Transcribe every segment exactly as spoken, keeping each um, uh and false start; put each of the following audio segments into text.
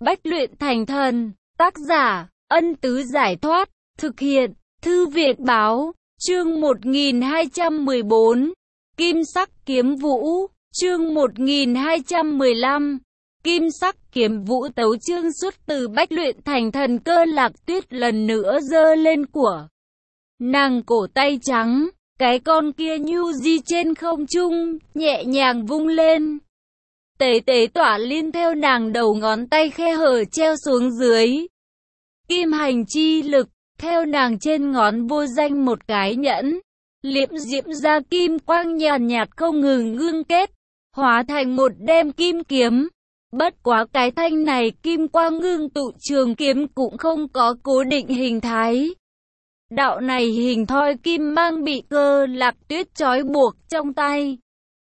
Bách luyện thành thần, tác giả, Ân Tứ Giải Thoát, thực hiện, Thư viện Báo, chương một nghìn hai trăm mười bốn, Kim Sắc Kiếm Vũ, chương một nghìn hai trăm mười lăm, Kim Sắc Kiếm Vũ tấu chương xuất từ Bách luyện thành thần. Cơ Lạc Tuyết lần nữa giơ lên của nàng cổ tay trắng, cái con kia nhu di trên không trung, nhẹ nhàng vung lên. Tế tế tỏa liên theo nàng đầu ngón tay khe hở treo xuống dưới. Kim hành chi lực, theo nàng trên ngón vô danh một cái nhẫn, liễm diễm ra kim quang nhàn nhạt, nhạt không ngừng ngưng kết, hóa thành một đem kim kiếm. Bất quá cái thanh này kim quang ngưng tụ trường kiếm cũng không có cố định hình thái. Đạo này hình thoi kim mang bị Cơ Lạc Tuyết trói buộc trong tay.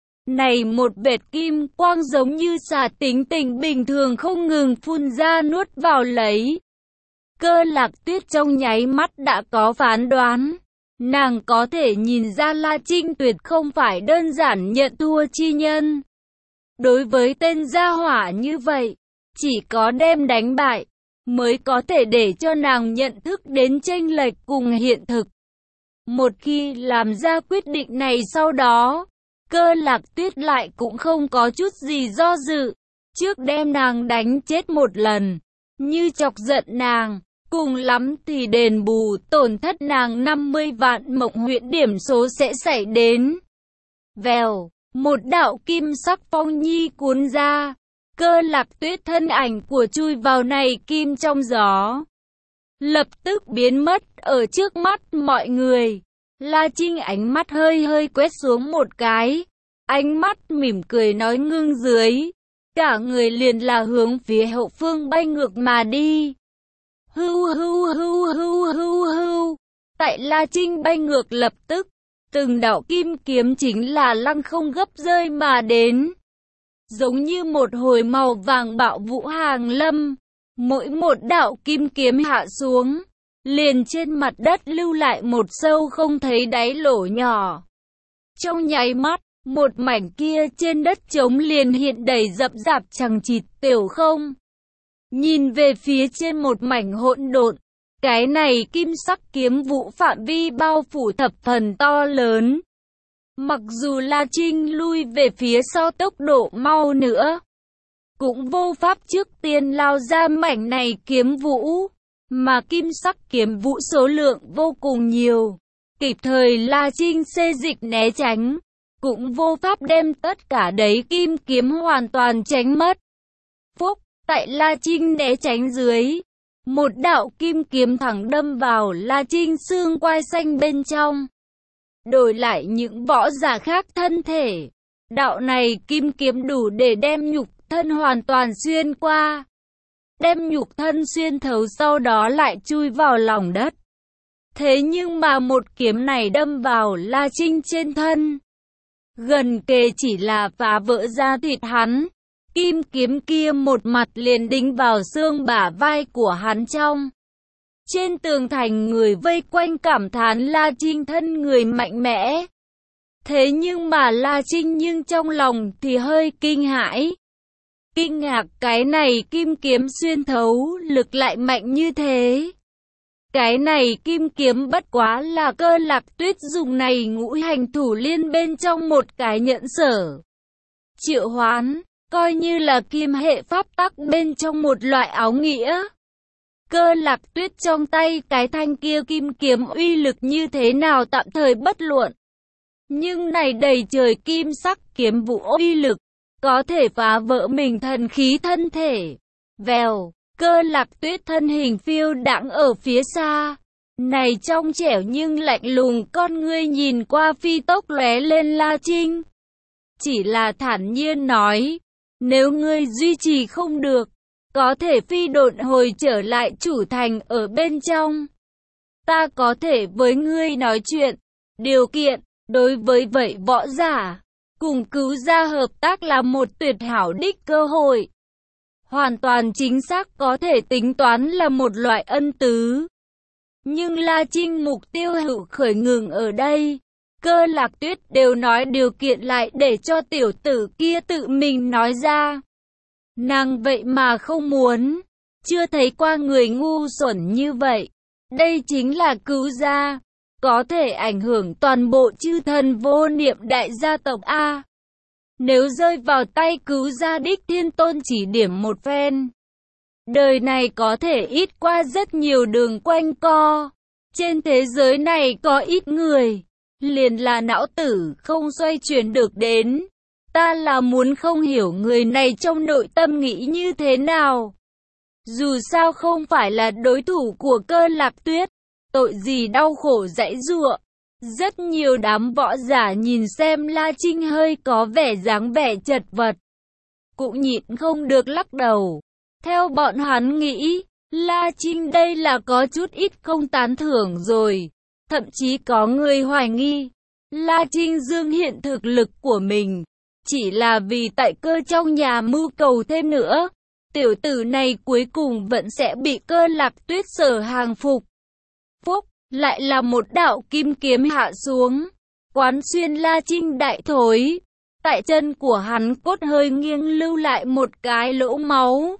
Này một vệt kim quang giống như xà tính tình bình thường không ngừng phun ra nuốt vào lấy. Cơ Lạc Tuyết trong nháy mắt đã có phán đoán. Nàng có thể nhìn ra La Trinh tuyệt không phải đơn giản nhận thua chi nhân. Đối với tên gia hỏa như vậy, chỉ có đem đánh bại mới có thể để cho nàng nhận thức đến chênh lệch cùng hiện thực. Một khi làm ra quyết định này sau đó, Cơ Lạc Tuyết lại cũng không có chút gì do dự, trước đem nàng đánh chết một lần, như chọc giận nàng, cùng lắm thì đền bù tổn thất nàng năm mươi vạn mộng huyễn điểm số sẽ xảy đến. Vèo, một đạo kim sắc phong nhi cuốn ra, Cơ Lạc Tuyết thân ảnh của chui vào này kim trong gió, lập tức biến mất ở trước mắt mọi người. La Trinh ánh mắt hơi hơi quét xuống một cái, ánh mắt mỉm cười nói ngưng dưới, cả người liền là hướng phía hậu phương bay ngược mà đi. Hưu hưu hưu hưu hưu hưu, tại La Trinh bay ngược lập tức, từng đạo kim kiếm chính là lăng không gấp rơi mà đến, giống như một hồi màu vàng bạo vũ hàng lâm. Mỗi một đạo kim kiếm hạ xuống, liền trên mặt đất lưu lại một sâu không thấy đáy lỗ nhỏ. Trong nháy mắt, một mảnh kia trên đất trống liền hiện đầy rậm rạp chằng chịt tiểu không. Nhìn về phía trên một mảnh hỗn độn, cái này kim sắc kiếm vũ phạm vi bao phủ thập phần to lớn. Mặc dù La Trinh lui về phía sau tốc độ mau nữa, cũng vô pháp trước tiên lao ra mảnh này kiếm vũ, mà kim sắc kiếm vũ số lượng vô cùng nhiều. Kịp thời La Trinh xê dịch né tránh, cũng vô pháp đem tất cả đấy kim kiếm hoàn toàn tránh mất. Phúc, tại La Trinh né tránh dưới, một đạo kim kiếm thẳng đâm vào La Trinh xương quai xanh bên trong. Đổi lại những võ giả khác thân thể, đạo này kim kiếm đủ để đem nhục thân hoàn toàn xuyên qua, đem nhục thân xuyên thấu, sau đó lại chui vào lòng đất. Thế nhưng mà một kiếm này đâm vào La Trinh trên thân, gần kề chỉ là phá vỡ da thịt hắn. Kim kiếm kia một mặt liền đính vào xương bả vai của hắn trong. Trên tường thành người vây quanh cảm thán La Trinh thân người mạnh mẽ. Thế nhưng mà La Trinh nhưng trong lòng thì hơi kinh hãi. Kinh ngạc cái này kim kiếm xuyên thấu lực lại mạnh như thế. Cái này kim kiếm bất quá là Cơ Lạc Tuyết dùng này ngũ hành thủ liên bên trong một cái nhẫn sở triệu hoán, coi như là kim hệ pháp tắc bên trong một loại áo nghĩa. Cơ Lạc Tuyết trong tay cái thanh kia kim kiếm uy lực như thế nào tạm thời bất luận, nhưng này đầy trời kim sắc kiếm vũ uy lực, có thể phá vỡ mình thần khí thân thể. Vèo, Cơ Lạc Tuyết thân hình phiêu đãng ở phía xa, này trong trẻo nhưng lạnh lùng con ngươi nhìn qua phi tốc lóe lên La Trinh. Chỉ là thản nhiên nói, nếu ngươi duy trì không được, có thể phi độn hồi trở lại chủ thành ở bên trong. Ta có thể với ngươi nói chuyện, điều kiện, đối với vậy võ giả, cùng cứu gia hợp tác là một tuyệt hảo đích cơ hội. Hoàn toàn chính xác có thể tính toán là một loại ân tứ. Nhưng La Trinh mục tiêu hữu khởi ngừng ở đây. Cơ Lạc Tuyết đều nói điều kiện lại để cho tiểu tử kia tự mình nói ra. Nàng vậy mà không muốn. chưa thấy qua người ngu xuẩn như vậy. Đây chính là cứu gia, có thể ảnh hưởng toàn bộ chư thần vô niệm đại gia tộc A. Nếu rơi vào tay cứu gia đích thiên tôn chỉ điểm một phen, đời này có thể ít qua rất nhiều đường quanh co. Trên thế giới này có ít người, liền là não tử không xoay chuyển được đến. Ta là muốn không hiểu người này trong nội tâm nghĩ như thế nào. Dù sao không phải là đối thủ của Cơ Lạc Tuyết, tội gì đau khổ giãy giụa. Rất nhiều đám võ giả nhìn xem La Trinh hơi có vẻ dáng vẻ chật vật, cũng nhịn không được lắc đầu. Theo bọn hắn nghĩ, La Trinh đây là có chút ít không tán thưởng rồi. Thậm chí có người hoài nghi, La Trinh dương hiện thực lực của mình, chỉ là vì tại Cơ trong nhà mưu cầu thêm nữa. Tiểu tử này cuối cùng vẫn sẽ bị Cơ Lạc Tuyết sở hàng phục. Phúc, lại là một đạo kim kiếm hạ xuống, quán xuyên La Trinh đại thối. Tại chân của hắn cốt hơi nghiêng lưu lại một cái lỗ máu.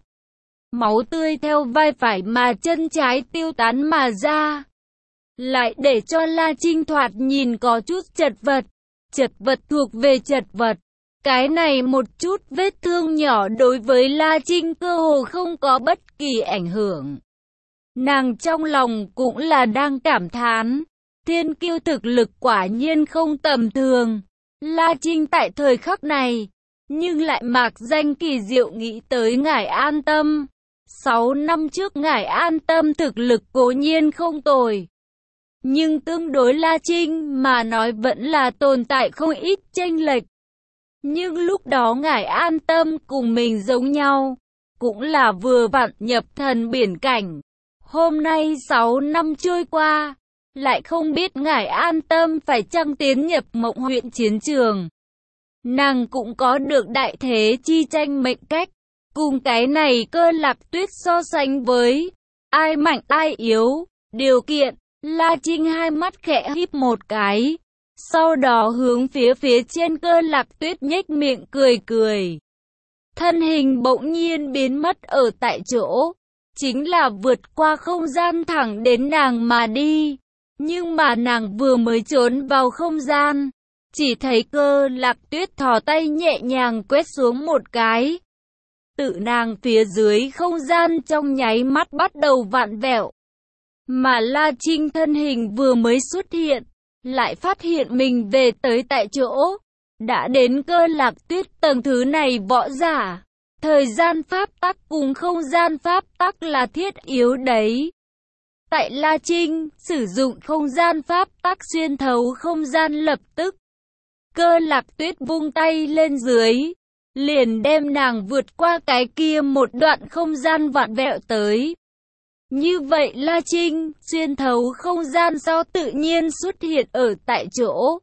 Máu tươi theo vai phải mà chân trái tiêu tán mà ra, lại để cho La Trinh thoạt nhìn có chút chật vật. Chật vật thuộc về chật vật. Cái này một chút vết thương nhỏ đối với La Trinh cơ hồ không có bất kỳ ảnh hưởng. Nàng trong lòng cũng là đang cảm thán, thiên kiêu thực lực quả nhiên không tầm thường. La Trinh tại thời khắc này, nhưng lại mạc danh kỳ diệu nghĩ tới Ngải An Tâm. Sáu năm trước Ngải An Tâm thực lực cố nhiên không tồi, nhưng tương đối La Trinh mà nói vẫn là tồn tại không ít chênh lệch. Nhưng lúc đó Ngải An Tâm cùng mình giống nhau, cũng là vừa vặn nhập thần biển cảnh. Hôm nay sáu năm trôi qua, lại không biết Ngải An Tâm phải chăng tiến nhập Mộng huyện chiến trường. Nàng cũng có được đại thế chi tranh mệnh cách. Cùng cái này Cơ Lạc Tuyết so sánh với ai mạnh ai yếu, điều kiện, La Trinh hai mắt khẽ híp một cái, sau đó hướng phía phía trên Cơ Lạc Tuyết nhếch miệng cười cười. Thân hình bỗng nhiên biến mất ở tại chỗ, chính là vượt qua không gian thẳng đến nàng mà đi. Nhưng mà nàng vừa mới trốn vào không gian, chỉ thấy Cơ Lạc Tuyết thò tay nhẹ nhàng quét xuống một cái. Tự nàng phía dưới không gian trong nháy mắt bắt đầu vặn vẹo. Mà La Trinh thân hình vừa mới xuất hiện, lại phát hiện mình về tới tại chỗ. Đã đến Cơ Lạc Tuyết tầng thứ này võ giả, thời gian pháp tắc cùng không gian pháp tắc là thiết yếu đấy. Tại La Trinh, sử dụng không gian pháp tắc xuyên thấu không gian lập tức. Cơ Lạc Tuyết vung tay lên dưới, liền đem nàng vượt qua cái kia một đoạn không gian vặn vẹo tới. Như vậy La Trinh, xuyên thấu không gian sau tự nhiên xuất hiện ở tại chỗ.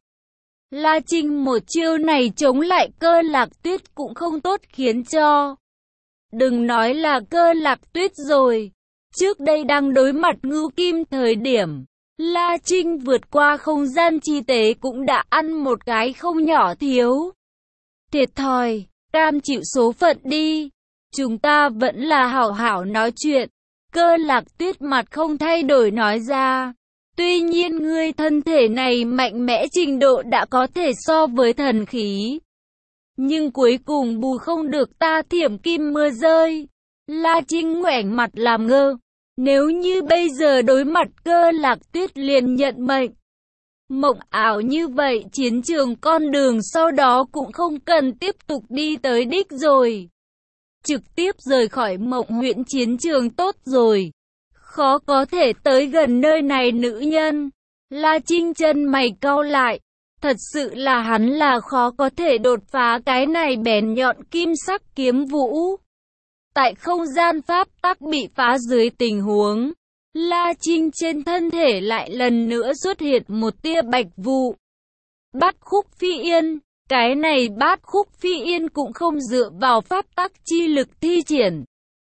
La Trinh một chiêu này chống lại Cơ Lạc Tuyết cũng không tốt khiến cho. Đừng nói là Cơ Lạc Tuyết rồi. Trước đây đang đối mặt Ngưu Kim thời điểm, La Trinh vượt qua không gian chi tế cũng đã ăn một cái không nhỏ thiếu. Thiệt thòi, cam chịu số phận đi. Chúng ta vẫn là hảo hảo nói chuyện. Cơ Lạc Tuyết mặt không thay đổi nói ra. Tuy nhiên ngươi thân thể này mạnh mẽ trình độ đã có thể so với thần khí, nhưng cuối cùng bù không được ta thiểm kim mưa rơi. La Trinh ngoảnh mặt làm ngơ. Nếu như bây giờ đối mặt Cơ Lạc Tuyết liền nhận mệnh, mộng ảo như vậy chiến trường con đường sau đó cũng không cần tiếp tục đi tới đích rồi. Trực tiếp rời khỏi Mộng huyện chiến trường tốt rồi. Khó có thể tới gần nơi này nữ nhân. La Trinh chân mày cau lại. Thật sự là hắn là khó có thể đột phá cái này bén nhọn kim sắc kiếm vũ. Tại không gian pháp tắc bị phá dưới tình huống, La Trinh trên thân thể lại lần nữa xuất hiện một tia bạch vụ. Bát khúc phi yên. Cái này bát khúc phi yên cũng không dựa vào pháp tắc chi lực thi triển.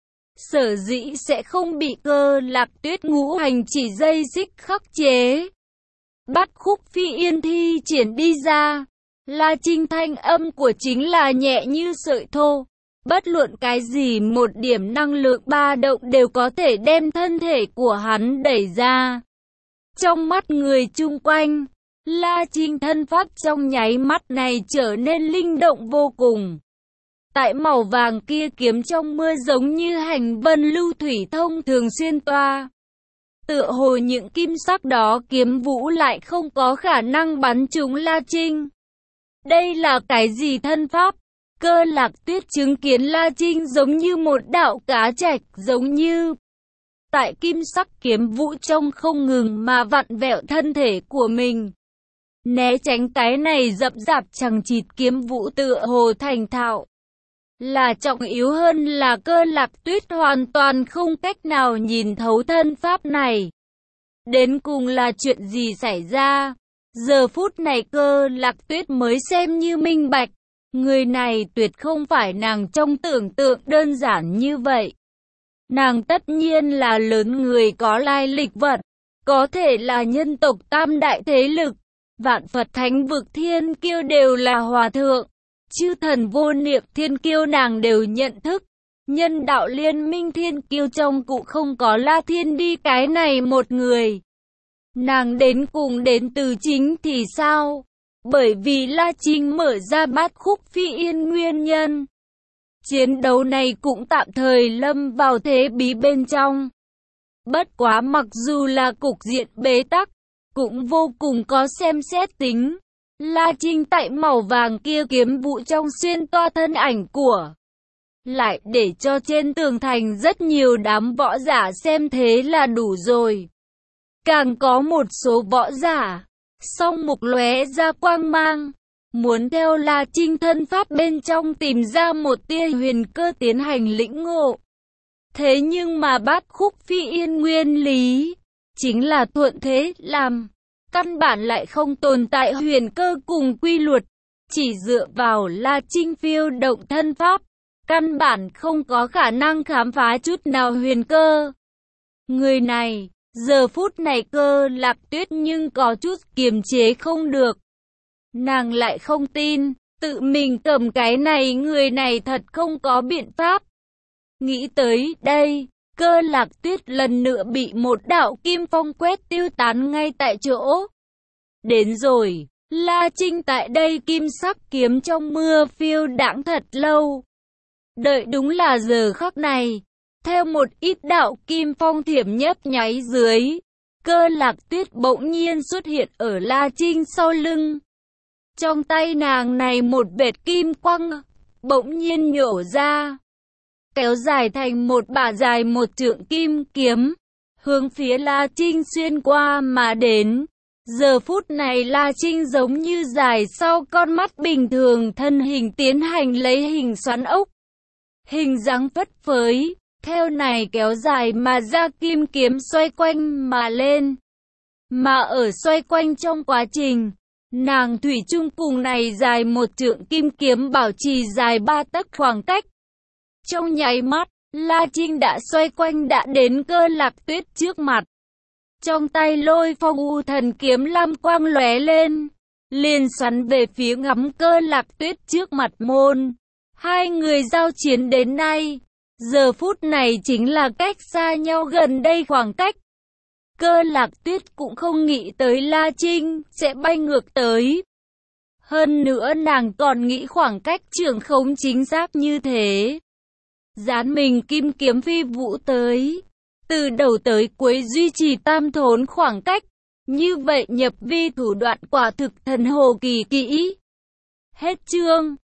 Sở dĩ sẽ không bị Cơ Lạc Tuyết ngũ hành chỉ dây xích khắc chế. Bát khúc phi yên thi triển đi ra, La Trinh thanh âm của chính là nhẹ như sợi thô. Bất luận cái gì một điểm năng lượng ba động đều có thể đem thân thể của hắn đẩy ra. Trong mắt người chung quanh, La Trinh thân pháp trong nháy mắt này trở nên linh động vô cùng. Tại màu vàng kia kiếm trong mưa giống như hành vân lưu thủy thông thường xuyên toa. Tựa hồ những kim sắc đó kiếm vũ lại không có khả năng bắn trúng La Trinh. Đây là cái gì thân pháp? Cơ Lạc Tuyết chứng kiến La Trinh giống như một đạo cá trạch, giống như tại kim sắc kiếm vũ trong không ngừng mà vặn vẹo thân thể của mình. Né tránh cái này rậm rạp chằng chịt kiếm vũ tựa hồ thành thạo. Là trọng yếu hơn là Cơ Lạc Tuyết hoàn toàn không cách nào nhìn thấu thân pháp này. Đến cùng là chuyện gì xảy ra? Giờ phút này Cơ Lạc Tuyết mới xem như minh bạch. Người này tuyệt không phải nàng trong tưởng tượng đơn giản như vậy. Nàng tất nhiên là lớn người có lai lịch vật, có thể là nhân tộc tam đại thế lực, vạn Phật thánh vực thiên kiêu đều là hòa thượng, chư thần vô niệm thiên kiêu nàng đều nhận thức. Nhân đạo liên minh thiên kiêu trong cụ không có La Thiên Đi cái này một người. Nàng đến cùng đến từ chính thì sao? Bởi vì La Trinh mở ra bát khúc phi yên nguyên nhân. Chiến đấu này cũng tạm thời lâm vào thế bí bên trong. Bất quá mặc dù là cục diện bế tắc, cũng vô cùng có xem xét tính. La Trinh tại màu vàng kia kiếm vụ trong xuyên toa thân ảnh của. Lại để cho trên tường thành rất nhiều đám võ giả xem thế là đủ rồi. Càng có một số võ giả, song mục lóe ra quang mang, muốn theo La Trinh thân pháp bên trong tìm ra một tia huyền cơ tiến hành lĩnh ngộ. Thế nhưng mà bát khúc phi yên nguyên lý, chính là thuận thế làm, căn bản lại không tồn tại huyền cơ cùng quy luật, chỉ dựa vào La Trinh phiêu động thân pháp, căn bản không có khả năng khám phá chút nào huyền cơ. Người này, giờ phút này Cơ Lạc Tuyết nhưng có chút kiềm chế không được. Nàng lại không tin, tự mình cầm cái này người này thật không có biện pháp. Nghĩ tới đây, Cơ Lạc Tuyết lần nữa bị một đạo kim phong quét tiêu tán ngay tại chỗ. Đến rồi, La Trinh tại đây kim sắc kiếm trong mưa phiêu đãng thật lâu. Đợi đúng là giờ khắc này, theo một ít đạo kim phong thiểm nhấp nháy dưới, Cơ Lạc Tuyết bỗng nhiên xuất hiện ở La Trinh sau lưng. Trong tay nàng này một vệt kim quang, bỗng nhiên nhổ ra, kéo dài thành một bả dài một trượng kim kiếm, hướng phía La Trinh xuyên qua mà đến. Giờ phút này La Trinh giống như dài sau con mắt bình thường, thân hình tiến hành lấy hình xoắn ốc, hình dáng phất phới, theo này kéo dài mà ra kim kiếm xoay quanh mà lên. Mà ở xoay quanh trong quá trình, nàng thủy chung cùng này dài một trượng kim kiếm bảo trì dài ba tấc khoảng cách. Trong nháy mắt, La Trinh đã xoay quanh đã đến Cơ Lạc Tuyết trước mặt. Trong tay Lôi Phong U Thần kiếm lam quang lóe lên, liền xoắn về phía ngắm Cơ Lạc Tuyết trước mặt môn. Hai người giao chiến đến nay, giờ phút này chính là cách xa nhau gần đây khoảng cách. Cơ Lạc Tuyết cũng không nghĩ tới La Trinh sẽ bay ngược tới. Hơn nữa nàng còn nghĩ khoảng cách trường khống chính xác như thế. Dán mình kim kiếm phi vũ tới, từ đầu tới cuối duy trì tam thốn khoảng cách. Như vậy nhập vi thủ đoạn quả thực thần hồ kỳ kỹ. Hết chương.